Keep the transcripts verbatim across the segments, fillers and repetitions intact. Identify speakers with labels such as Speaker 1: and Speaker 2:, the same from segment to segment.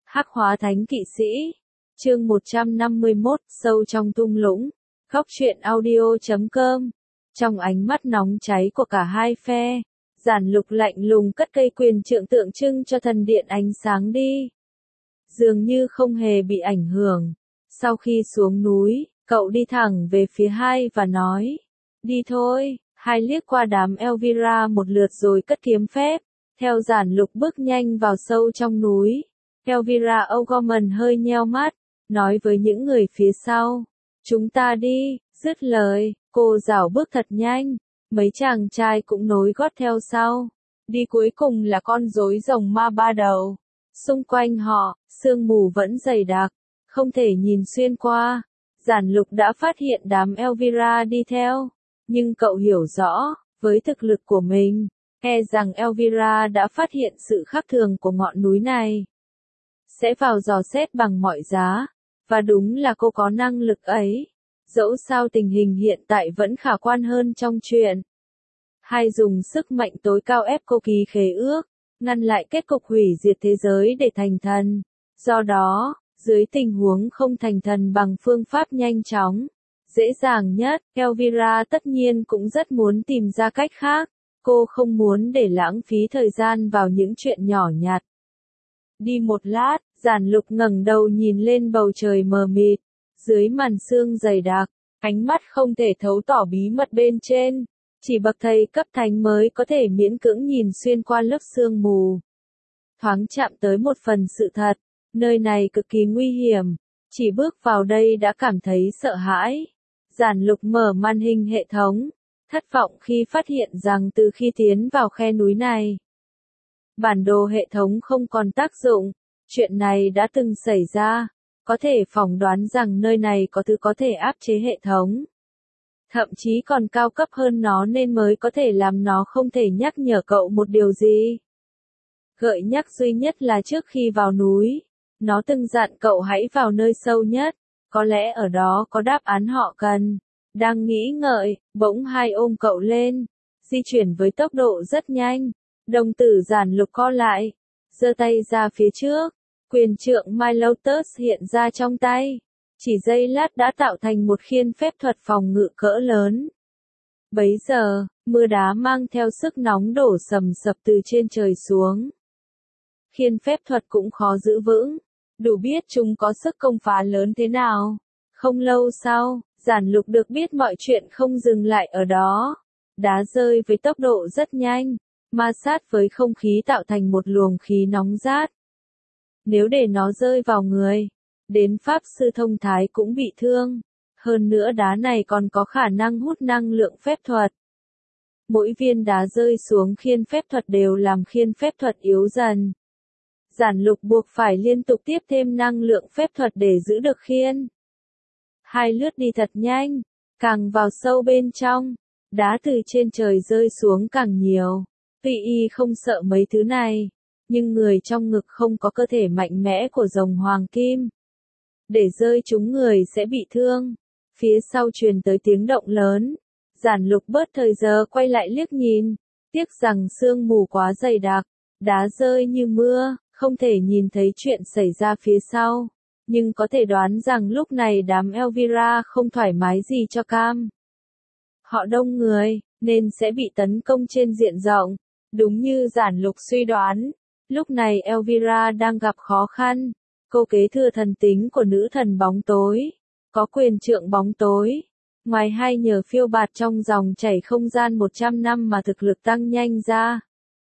Speaker 1: Hắc hóa thánh kỵ sĩ. Chương một trăm năm mươi mốt, sâu trong thung lũng. Góc truyện audio chấm com. Trong ánh mắt nóng cháy của cả hai phe, Giản Lục lạnh lùng cất cây quyền trượng tượng trưng cho thần điện ánh sáng đi. Dường như không hề bị ảnh hưởng. Sau khi xuống núi, cậu đi thẳng về phía hai và nói, đi thôi. Hai liếc qua đám Elvira một lượt rồi cất kiếm phép, theo Giản Lục bước nhanh vào sâu trong núi. Elvira O'Gorman hơi nheo mắt, nói với những người phía sau, chúng ta đi. Dứt lời, cô rảo bước thật nhanh, mấy chàng trai cũng nối gót theo sau. Đi cuối cùng là con rối rồng ma ba đầu. Xung quanh họ, sương mù vẫn dày đặc, không thể nhìn xuyên qua. Giản Lục đã phát hiện đám Elvira đi theo, nhưng cậu hiểu rõ, với thực lực của mình, e rằng Elvira đã phát hiện sự khác thường của ngọn núi này, sẽ vào dò xét bằng mọi giá, và đúng là cô có năng lực ấy. Dẫu sao tình hình hiện tại vẫn khả quan hơn trong truyện. Hai dùng sức mạnh tối cao ép cô ký khế ước, ngăn lại kết cục hủy diệt thế giới để thành thần. Do đó, dưới tình huống không thành thần bằng phương pháp nhanh chóng, dễ dàng nhất, Elvira tất nhiên cũng rất muốn tìm ra cách khác. Cô không muốn để lãng phí thời gian vào những chuyện nhỏ nhặt. Đi một lát, Giản Lục ngẩng đầu nhìn lên bầu trời mờ mịt, dưới màn sương dày đặc, ánh mắt không thể thấu tỏ bí mật bên trên, chỉ bậc thầy cấp thánh mới có thể miễn cưỡng nhìn xuyên qua lớp sương mù. Thoáng chạm tới một phần sự thật, nơi này cực kỳ nguy hiểm, chỉ bước vào đây đã cảm thấy sợ hãi. Giản Lục mở màn hình hệ thống, thất vọng khi phát hiện rằng từ khi tiến vào khe núi này, bản đồ hệ thống không còn tác dụng. Chuyện này đã từng xảy ra, có thể phỏng đoán rằng nơi này có thứ có thể áp chế hệ thống. Thậm chí còn cao cấp hơn nó nên mới có thể làm nó không thể nhắc nhở cậu một điều gì. Gợi nhắc duy nhất là trước khi vào núi, nó từng dặn cậu hãy vào nơi sâu nhất, có lẽ ở đó có đáp án họ cần. Đang nghĩ ngợi, bỗng hai ôm cậu lên, di chuyển với tốc độ rất nhanh. Đồng tử Giản Lục co lại, giơ tay ra phía trước, quyền trượng My Lotus hiện ra trong tay. Chỉ giây lát đã tạo thành một khiên phép thuật phòng ngự cỡ lớn. Bấy giờ, mưa đá mang theo sức nóng đổ sầm sập từ trên trời xuống. Khiên phép thuật cũng khó giữ vững, đủ biết chúng có sức công phá lớn thế nào. Không lâu sau, Giản Lục được biết mọi chuyện không dừng lại ở đó. Đá rơi với tốc độ rất nhanh, ma sát với không khí tạo thành một luồng khí nóng rát. Nếu để nó rơi vào người, đến Pháp Sư thông thái cũng bị thương. Hơn nữa đá này còn có khả năng hút năng lượng phép thuật. Mỗi viên đá rơi xuống khiên phép thuật đều làm khiên phép thuật yếu dần. Giản Lục buộc phải liên tục tiếp thêm năng lượng phép thuật để giữ được khiên. Hai lướt đi thật nhanh, càng vào sâu bên trong, đá từ trên trời rơi xuống càng nhiều. Tuy y không sợ mấy thứ này, nhưng người trong ngực không có cơ thể mạnh mẽ của rồng hoàng kim. Để rơi chúng người sẽ bị thương. Phía sau truyền tới tiếng động lớn. Giản Lục bớt thời giờ quay lại liếc nhìn. Tiếc rằng sương mù quá dày đặc, đá rơi như mưa, không thể nhìn thấy chuyện xảy ra phía sau. Nhưng có thể đoán rằng lúc này đám Elvira không thoải mái gì cho cam. Họ đông người, nên sẽ bị tấn công trên diện rộng. Đúng như Giản Lục suy đoán, lúc này Elvira đang gặp khó khăn. Cô kế thừa thần tính của nữ thần bóng tối, có quyền trượng bóng tối. Ngoài hai nhờ phiêu bạt trong dòng chảy không gian một trăm năm mà thực lực tăng nhanh ra.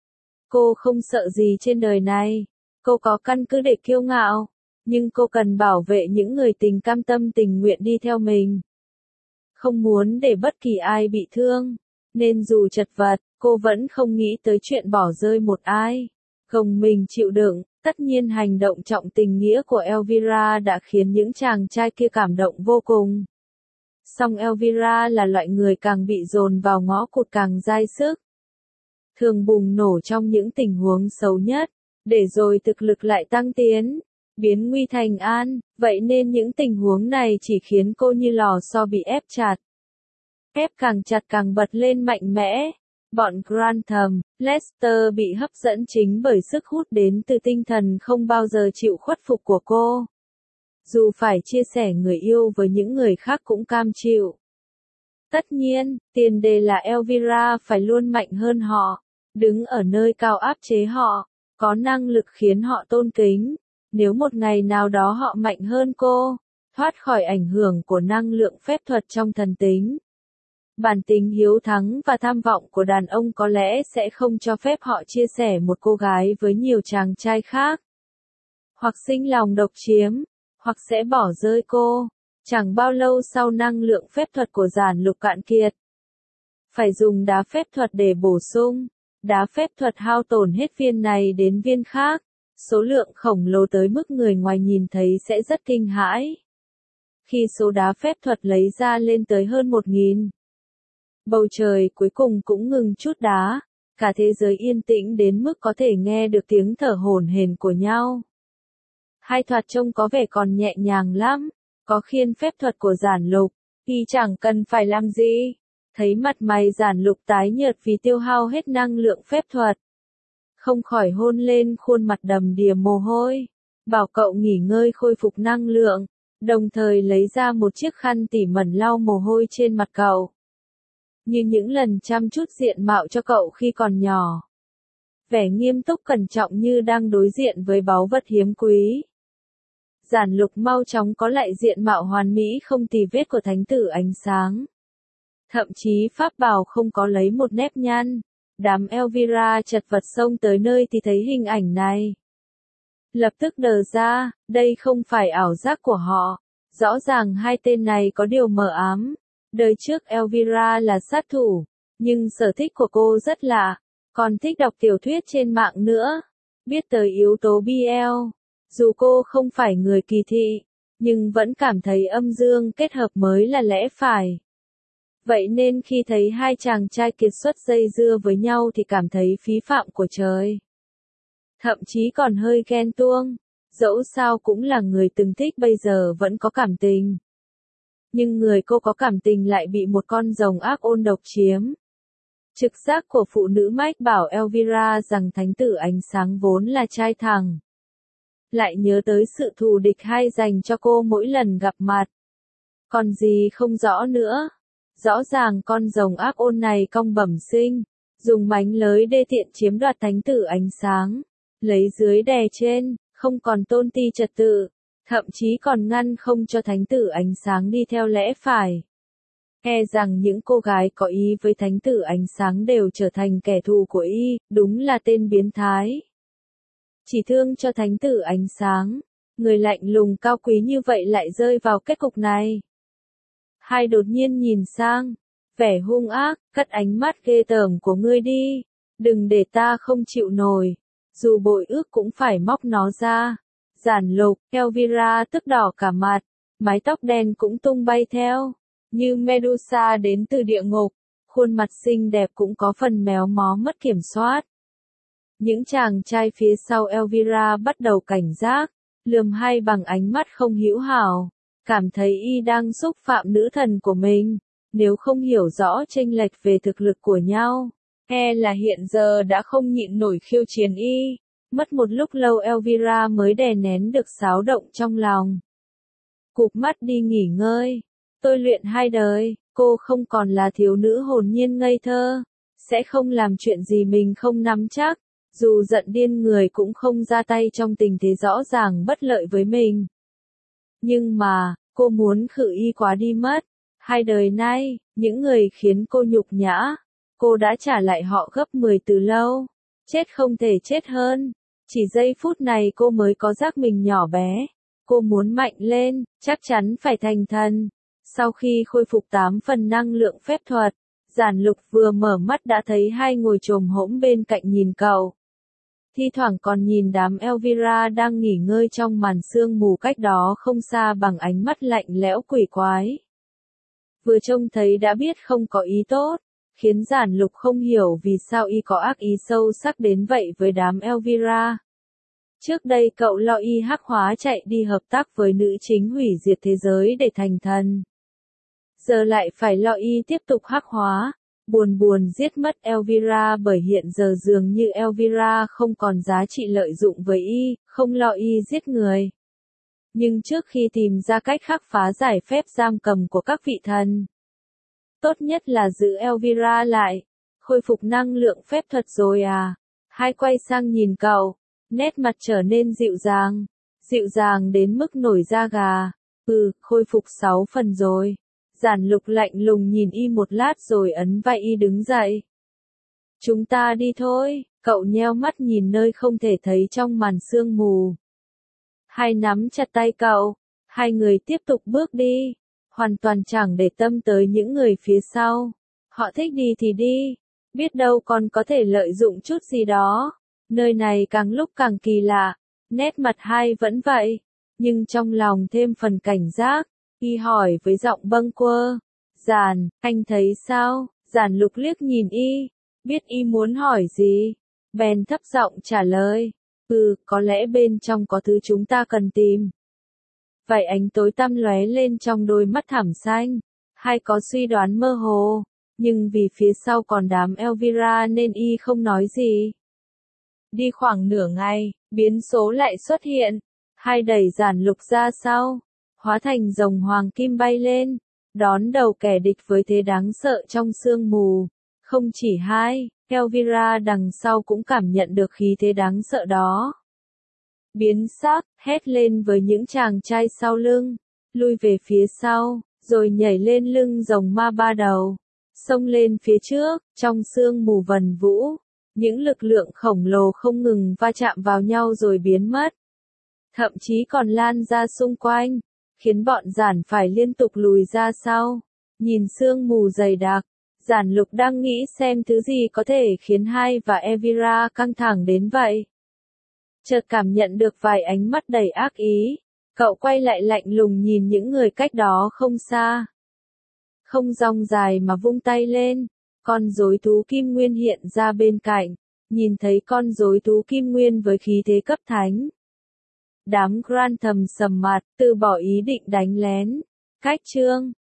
Speaker 1: Cô không sợ gì trên đời này, cô có căn cứ để kiêu ngạo, nhưng cô cần bảo vệ những người tình cam tâm tình nguyện đi theo mình. Không muốn để bất kỳ ai bị thương, nên dù chật vật, cô vẫn không nghĩ tới chuyện bỏ rơi một ai. Gồng mình chịu đựng, tất nhiên hành động trọng tình nghĩa của Elvira đã khiến những chàng trai kia cảm động vô cùng. Song Elvira là loại người càng bị dồn vào ngõ cụt càng dai sức. Thường bùng nổ trong những tình huống xấu nhất, để rồi thực lực lại tăng tiến, biến nguy thành an, vậy nên những tình huống này chỉ khiến cô như lò xo bị ép chặt. Ép càng chặt càng bật lên mạnh mẽ, Bọn Grantham, Lester bị hấp dẫn chính bởi sức hút đến từ tinh thần không bao giờ chịu khuất phục của cô. Dù phải chia sẻ người yêu với những người khác cũng cam chịu. Tất nhiên, tiền đề là Elvira phải luôn mạnh hơn họ, đứng ở nơi cao áp chế họ, có năng lực khiến họ tôn kính. Nếu một ngày nào đó họ mạnh hơn cô, thoát khỏi ảnh hưởng của năng lượng phép thuật trong thần tính, bản tính hiếu thắng và tham vọng của đàn ông có lẽ sẽ không cho phép họ chia sẻ một cô gái với nhiều chàng trai khác. Hoặc sinh lòng độc chiếm, hoặc sẽ bỏ rơi cô. Chẳng bao lâu sau năng lượng phép thuật của giản lục cạn kiệt. Phải dùng đá phép thuật để bổ sung. Đá phép thuật hao tổn hết viên này đến viên khác. Số lượng khổng lồ tới mức người ngoài nhìn thấy sẽ rất kinh hãi. Khi số đá phép thuật lấy ra lên tới hơn một nghìn. Bầu trời cuối cùng cũng ngừng chút đá. Cả thế giới yên tĩnh đến mức có thể nghe được tiếng thở hổn hển của nhau. Hai thoạt trông có vẻ còn nhẹ nhàng lắm. Có khiên phép thuật của giản lục, y chẳng cần phải làm gì. Thấy mặt mày giản lục tái nhợt vì tiêu hao hết năng lượng phép thuật. Không khỏi hôn lên khuôn mặt đầm đìa mồ hôi. Bảo cậu nghỉ ngơi khôi phục năng lượng. Đồng thời lấy ra một chiếc khăn tỉ mẩn lau mồ hôi trên mặt cậu. Như những lần chăm chút diện mạo cho cậu khi còn nhỏ. Vẻ nghiêm túc cẩn trọng như đang đối diện với báu vật hiếm quý. Giản lục mau chóng có lại diện mạo hoàn mỹ không tì vết của thánh tử ánh sáng. Thậm chí pháp bào không có lấy một nếp nhăn. Đám Elvira chật vật xông tới nơi thì thấy hình ảnh này. Lập tức đờ ra, đây không phải ảo giác của họ. Rõ ràng hai tên này có điều mờ ám. Đời trước Elvira là sát thủ, nhưng sở thích của cô rất lạ. Còn thích đọc tiểu thuyết trên mạng nữa. Biết tới yếu tố bê lờ. Dù cô không phải người kỳ thị, nhưng vẫn cảm thấy âm dương kết hợp mới là lẽ phải. Vậy nên khi thấy hai chàng trai kiệt xuất dây dưa với nhau thì cảm thấy phí phạm của trời. Thậm chí còn hơi ghen tuông, dẫu sao cũng là người từng thích bây giờ vẫn có cảm tình. Nhưng người cô có cảm tình lại bị một con rồng ác ôn độc chiếm. Trực giác của phụ nữ mách bảo Elvira rằng thánh tử ánh sáng vốn là trai thẳng. Lại nhớ tới sự thù địch hay dành cho cô mỗi lần gặp mặt. Còn gì không rõ nữa. Rõ ràng con rồng ác ôn này cong bẩm sinh, dùng mánh lới đê tiện chiếm đoạt thánh tử ánh sáng, lấy dưới đè trên, không còn tôn ti trật tự, thậm chí còn ngăn không cho thánh tử ánh sáng đi theo lẽ phải. E rằng những cô gái có ý với thánh tử ánh sáng đều trở thành kẻ thù của y, đúng là tên biến thái. Chỉ thương cho thánh tử ánh sáng, người lạnh lùng cao quý như vậy lại rơi vào kết cục này. Hai đột nhiên nhìn sang, vẻ hung ác, cất ánh mắt ghê tởm của ngươi đi, đừng để ta không chịu nổi, dù bội ước cũng phải móc nó ra. Giản lục, Elvira tức đỏ cả mặt, mái tóc đen cũng tung bay theo, như Medusa đến từ địa ngục, khuôn mặt xinh đẹp cũng có phần méo mó mất kiểm soát. Những chàng trai phía sau Elvira bắt đầu cảnh giác, lườm hay bằng ánh mắt không hữu hảo, cảm thấy y đang xúc phạm nữ thần của mình, nếu không hiểu rõ chênh lệch về thực lực của nhau, e là hiện giờ đã không nhịn nổi khiêu chiến y. Mất một lúc lâu Elvira mới đè nén được xáo động trong lòng. Cụp mắt đi nghỉ ngơi, tôi luyện hai đời, cô không còn là thiếu nữ hồn nhiên ngây thơ, sẽ không làm chuyện gì mình không nắm chắc. Dù giận điên người cũng không ra tay trong tình thế rõ ràng bất lợi với mình. Nhưng mà, cô muốn khử y quá đi mất. Hai đời nay, những người khiến cô nhục nhã, cô đã trả lại họ gấp mười từ lâu. Chết không thể chết hơn. Chỉ giây phút này cô mới có giác mình nhỏ bé. Cô muốn mạnh lên, chắc chắn phải thành thần. Sau khi khôi phục tám phần năng lượng phép thuật, Giản Lục vừa mở mắt đã thấy hai ngồi chồm hỗn bên cạnh nhìn cậu. Thi thoảng còn nhìn đám Elvira đang nghỉ ngơi trong màn sương mù cách đó không xa bằng ánh mắt lạnh lẽo quỷ quái. Vừa trông thấy đã biết không có ý tốt, khiến Giản Lục không hiểu vì sao y có ác ý sâu sắc đến vậy với đám Elvira. Trước đây cậu lo y hắc hóa chạy đi hợp tác với nữ chính hủy diệt thế giới để thành thần. Giờ lại phải lo y tiếp tục hắc hóa, buồn buồn giết mất Elvira bởi hiện giờ dường như Elvira không còn giá trị lợi dụng với y, không lo y giết người. Nhưng trước khi tìm ra cách khác phá giải phép giam cầm của các vị thần, tốt nhất là giữ Elvira lại. Khôi phục năng lượng phép thuật rồi à? Hai quay sang nhìn cậu, nét mặt trở nên dịu dàng, dịu dàng đến mức nổi da gà. Ừ, khôi phục sáu phần rồi. Giản Lục lạnh lùng nhìn y một lát rồi ấn vai y đứng dậy. Chúng ta đi thôi, cậu nheo mắt nhìn nơi không thể thấy trong màn sương mù. Hai nắm chặt tay cậu, hai người tiếp tục bước đi, hoàn toàn chẳng để tâm tới những người phía sau. Họ thích đi thì đi, biết đâu còn có thể lợi dụng chút gì đó. Nơi này càng lúc càng kỳ lạ, nét mặt hai vẫn vậy, nhưng trong lòng thêm phần cảnh giác. Y hỏi với giọng bâng quơ, Giản, anh thấy sao? Giản Lục liếc nhìn y, biết y muốn hỏi gì, bèn thấp giọng trả lời, ừ, có lẽ bên trong có thứ chúng ta cần tìm. Vậy ánh tối tăm lóe lên trong đôi mắt thẳm xanh, hai có suy đoán mơ hồ, nhưng vì phía sau còn đám Elvira nên y không nói gì. Đi khoảng nửa ngày, biến số lại xuất hiện, hai đẩy Giản Lục ra sau, hóa thành rồng hoàng kim bay lên, đón đầu kẻ địch với thế đáng sợ trong sương mù. Không chỉ hai, Elvira đằng sau cũng cảm nhận được khí thế đáng sợ đó. Biến sắc, hét lên với những chàng trai sau lưng, lui về phía sau, rồi nhảy lên lưng rồng ma ba đầu, xông lên phía trước, trong sương mù vần vũ. Những lực lượng khổng lồ không ngừng va chạm vào nhau rồi biến mất. Thậm chí còn lan ra xung quanh, khiến bọn Giản phải liên tục lùi ra sau. Nhìn sương mù dày đặc, Giản Lục đang nghĩ xem thứ gì có thể khiến hai và Elvira căng thẳng đến vậy. Chợt cảm nhận được vài ánh mắt đầy ác ý, cậu quay lại lạnh lùng nhìn những người cách đó không xa. Không rong dài mà vung tay lên, con rối thú kim nguyên hiện ra bên cạnh, nhìn thấy con rối thú kim nguyên với khí thế cấp thánh. Đám Grand thầm sầm mặt, từ bỏ ý định đánh lén. Cách chương